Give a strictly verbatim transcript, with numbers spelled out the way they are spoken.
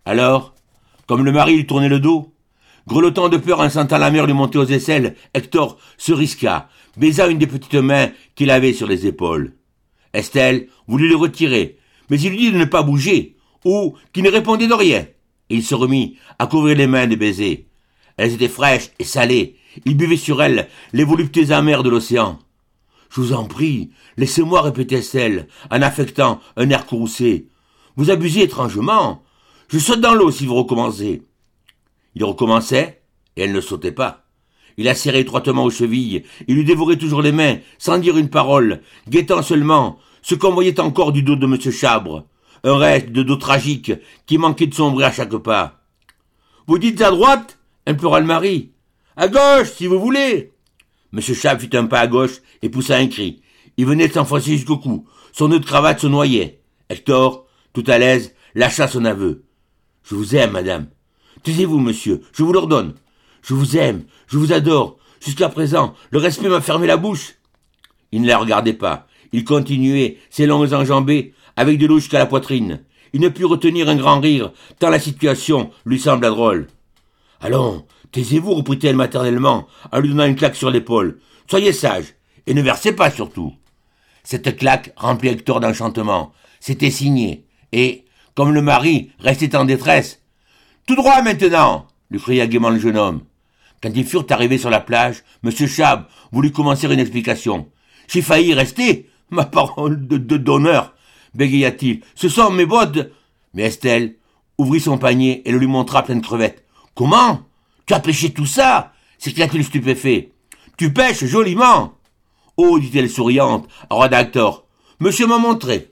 Alors, comme le mari lui tournait le dos, grelottant de peur en sentant la mer lui monter aux aisselles, Hector se risqua, baisa une des petites mains qu'il avait sur les épaules. Estelle voulut le retirer, mais il lui dit de ne pas bouger, ou qu'il ne répondait de rien, et il se remit à couvrir les mains de baisers. Elles étaient fraîches et salées, il buvait sur elles les voluptés amères de l'océan. « Je vous en prie, laissez-moi, répétait Estelle, en affectant un air courroucé. Vous abusez étrangement. Je saute dans l'eau si vous recommencez. » Il recommençait, et elle ne sautait pas. Il la serrait étroitement aux chevilles, il lui dévorait toujours les mains, sans dire une parole, guettant seulement ce qu'on voyait encore du dos de M. Chabre, un reste de dos tragique qui manquait de sombrer à chaque pas. « Vous dites à droite ?» implora le mari. « À gauche, si vous voulez !» M. Chabre fit un pas à gauche et poussa un cri. Il venait de s'enfoncer jusqu'au cou. Son nœud de cravate se noyait. Hector, tout à l'aise, lâcha son aveu. « Je vous aime, madame. Taisez-vous, monsieur, je vous l'ordonne. Je vous aime, je vous adore. Jusqu'à présent, le respect m'a fermé la bouche. » Il ne la regardait pas. Il continuait, ses longues enjambées, avec de l'eau jusqu'à la poitrine. Il ne put retenir un grand rire, tant la situation lui sembla drôle. « Allons, taisez-vous, reprit-elle maternellement, en lui donnant une claque sur l'épaule. Soyez sage, et ne versez pas surtout. » Cette claque remplit Hector d'enchantement. C'était signé, et, comme le mari restait en détresse, « Tout droit maintenant !» lui cria gaiement le jeune homme. Quand ils furent arrivés sur la plage, M. Chabre voulut commencer une explication. « J'ai failli rester, ma parole de, de d'honneur !» bégaya-t-il. « Ce sont mes bottes !» Mais Estelle ouvrit son panier et le lui montra plein de crevettes. « Comment ? Tu as pêché tout ça ?» s'écria-t-il stupéfait. « Tu pêches joliment !» « Oh, dit-elle souriante, à Hector, monsieur m'a montré.